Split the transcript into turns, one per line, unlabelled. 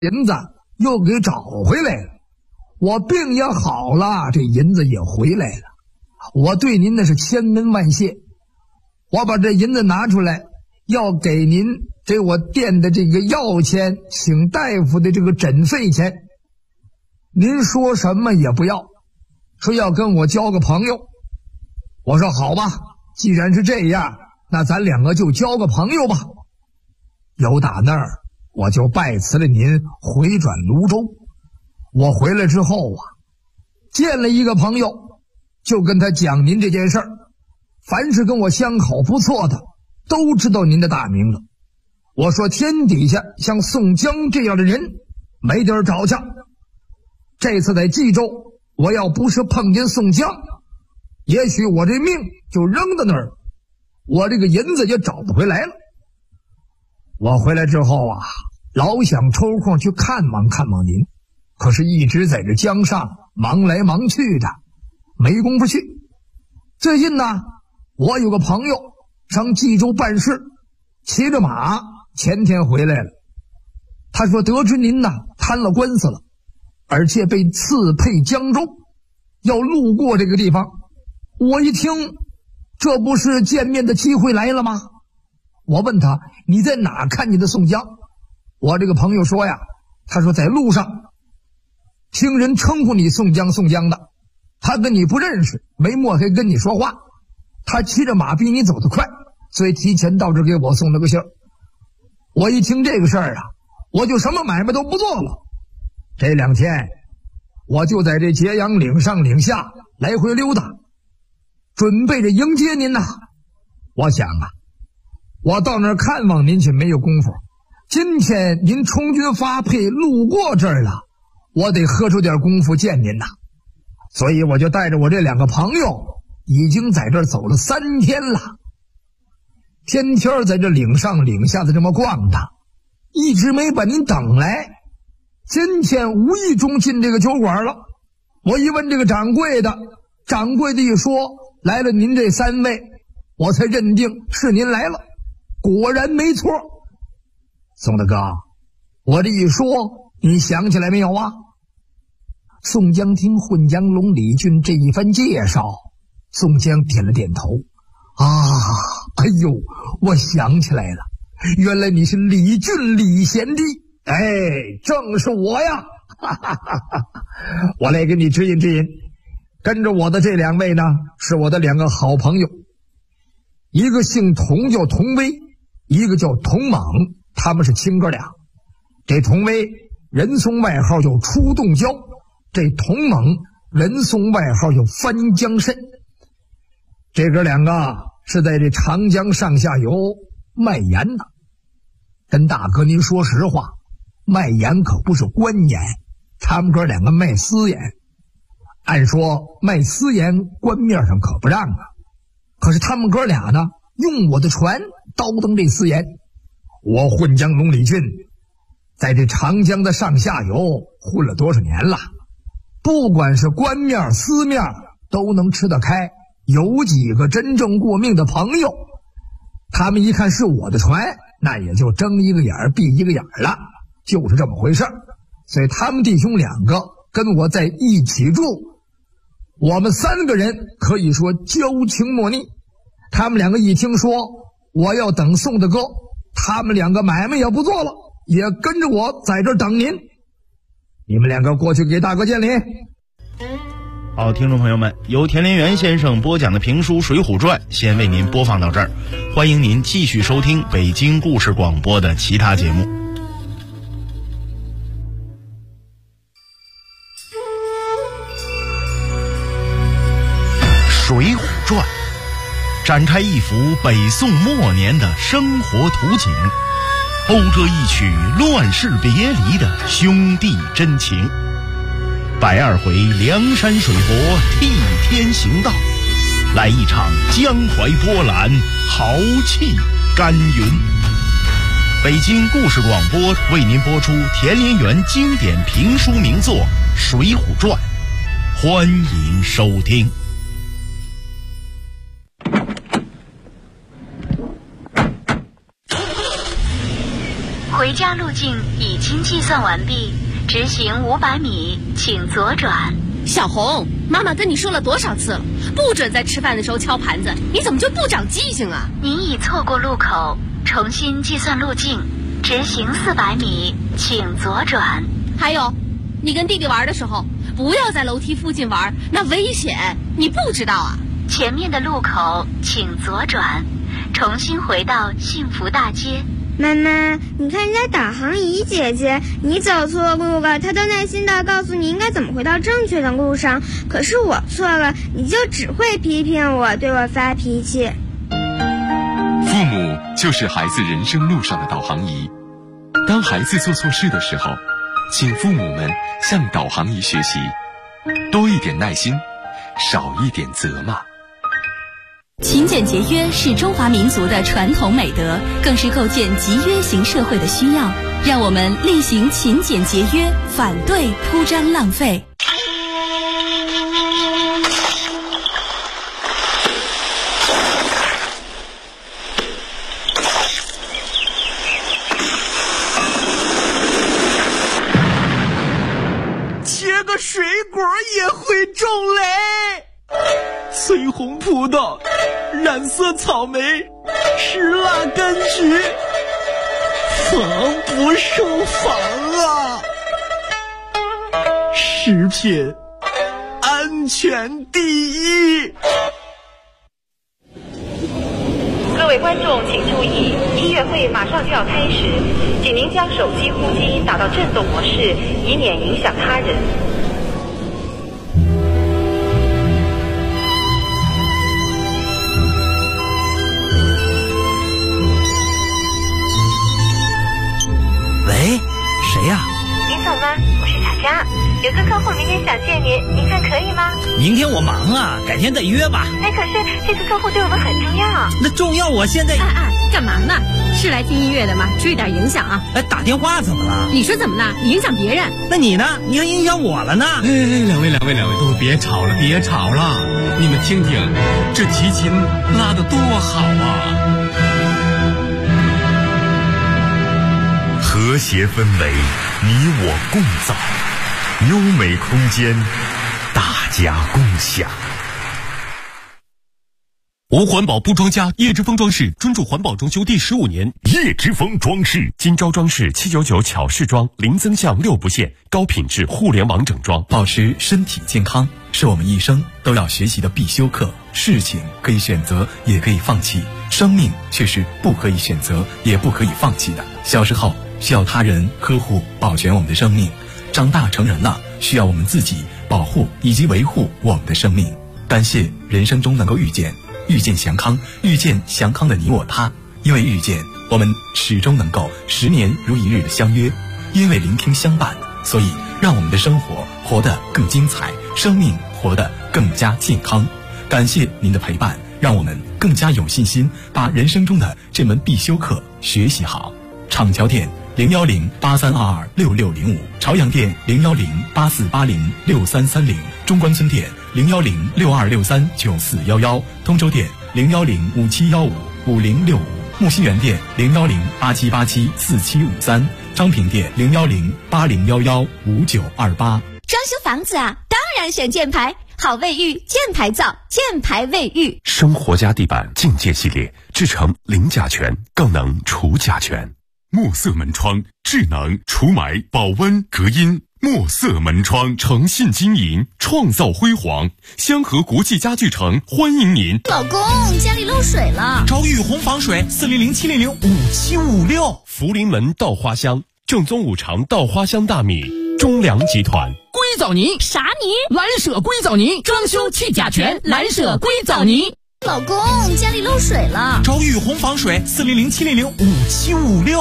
银子又给找回来了，我病也好了，这银子也回来了，我对您那是千恩万谢。我把这银子拿出来，要给您给我店的这个药钱，请大夫的这个诊费钱，您说什么也不要，说要跟我交个朋友。我说好吧，既然是这样，那咱两个就交个朋友吧。由打那儿我就拜辞了您，回转泸州。我回来之后啊，见了一个朋友，就跟他讲您这件事儿。凡是跟我相好不错的，都知道您的大名了。我说天底下像宋江这样的人没地儿找去。这次在冀州，我要不是碰见宋江，也许我这命就扔到那儿，我这个银子也找不回来了。我回来之后啊，老想抽空去看望看望您，可是一直在这江上忙来忙去的，没工夫去。最近呢，我有个朋友上冀州办事，骑着马前天回来了。他说得知您呢摊了官司了，而且被赐配江州，要路过这个地方。我一听，这不是见面的机会来了吗？我问他，你在哪看见的宋江？我这个朋友说呀，他说在路上听人称呼你宋江宋江的，他跟你不认识，没抹黑跟你说话，他骑着马比你走得快，所以提前到这给我送了个信儿。我一听这个事儿啊，我就什么买卖都不做了。这2天我就在这揭阳岭上岭下来回溜达，准备着迎接您呐。我想啊，我到那儿看望您去没有功夫，今天您充军发配路过这儿了，我得喝出点功夫见您呐。所以我就带着我这2个朋友，已经在这儿走了3天了，天天在这岭上岭下的这么逛的，一直没把您等来。今天无意中进这个酒馆了，我一问这个掌柜的，掌柜的一说来了您这3位，我才认定是您来了，果然没错。宋大哥，我这一说你想起来没有啊？宋江听混江龙李俊这一番介绍，宋江点了点头。哎呦，我想起来了，原来你是李俊李贤弟。哎，正是我呀！我来给你指引指引。跟着我的这2位呢，是我的2个好朋友，一个姓童叫童威，一个叫童猛，他们是亲哥俩。这童威人送外号叫出洞蛟，这童猛人送外号叫翻江蜃。这哥2个是在这长江上下游卖盐的。跟大哥您说实话，卖盐可不是官盐，他们哥2个卖私盐。按说卖私盐官面上可不让啊，可是他们哥俩呢，用我的船倒腾这私盐。我混江龙李俊在这长江的上下游混了多少年了，不管是官面私面都能吃得开，有几个真正过命的朋友。他们一看是我的船，那也就睁一个眼儿闭一个眼儿了，就是这么回事儿。所以他们弟兄2个跟我在一起住，我们3个人可以说交情莫逆。他们2个一听说我要等宋大哥，他们2个买卖也不做了，也跟着我在这儿等您。你们2个过去给大哥见礼。
好，听众朋友们，由田连元先生播讲的评书《水浒传》先为您播放到这儿，欢迎您继续收听北京故事广播的其他节目。《水浒传》展开一幅北宋末年的生活图景，讴歌一曲乱世别离的兄弟真情。120回梁山水泊替天行道，来一场江淮波澜，豪气干云。北京故事广播为您播出田连元经典评书名作《水浒传》，欢迎收听。
回回家路径已经计算完毕，直行500米，请左转。
小红，妈妈跟你说了多少次了，不准在吃饭的时候敲盘子，你怎么就不长记性啊？
您已错过路口，重新计算路径，直行400米，请左转。
还有，你跟弟弟玩的时候，不要在楼梯附近玩，那危险，你不知道啊？
前面的路口请左转，重新回到幸福大街。
妈妈，你看人家导航仪姐姐，你走错路了，她都耐心地告诉你应该怎么回到正确的路上。可是我错了，你就只会批评我，对我发脾气。
父母就是孩子人生路上的导航仪。当孩子做错事的时候，请父母们向导航仪学习，多一点耐心，少一点责骂。
勤俭节约是中华民族的传统美德，更是构建集约型社会的需要。让我们力行勤俭节约，反对铺张浪费。
切个水果也会种雷，翠红葡萄，染色草莓，石蜡柑橘，防不胜防啊！食品安全第一。
各位观众请注意，音乐会马上就要开始，请您将手机呼机打到震动模式，以免影响他人。
喂，谁呀？
林总吗？我是小佳，有个客户明天想见您，您看可以吗？
明天我忙啊，改天再约吧。
哎，可是这个客户对我们很重要。
那重要，我现在……
干嘛呢？是来听音乐的吗？注意点影响啊！
哎，打电话怎么了？
你说怎么了？你影响别人。
那你呢？你还影响我了呢？
哎，两位，都别吵了，别吵了！你们听听，这提琴拉得多好啊！
和谐氛围，你我共造；优美空间，大家共享。
无环保不装家，叶之峰装饰专注环保装修第15年。
叶之峰装饰，
今朝装饰799巧饰装，零增项6不限，高品质互联网整装。
保持身体健康是我们一生都要学习的必修课。事情可以选择，也可以放弃，生命却是不可以选择，也不可以放弃的。小时候需要他人呵护保全我们的生命，长大成人了需要我们自己保护以及维护我们的生命。感谢人生中能够遇见祥康，遇见祥康的你我他。因为遇见，我们始终能够10年如一日的相约；因为聆听相伴，所以让我们的生活活得更精彩，生命活得更加健康。感谢您的陪伴，让我们更加有信心把人生中的这门必修课学习好。厂桥店01083226605，朝阳店01084806330，中关村店01062639411，通州店01057155065，木樨园店01087874753，昌平店01080115928。
装修房子啊，当然选箭牌，好卫浴，箭牌造，箭牌卫浴。
生活家地板境界系列，制成零甲醛，更能除甲醛。墨色门窗，智能除霾、保温、隔音。墨色门窗，诚信经营，创造辉煌。香河国际家具城欢迎您。
老公，家里漏水了，
找雨虹防水，400-700-5756。
福临门稻花香，正宗5常稻花香大米，中粮集团。
硅藻泥
啥泥？
蓝舍硅藻泥，装修去甲醛，蓝舍硅藻泥。
老公，家里漏水了，
找雨虹防水，400-700-5756。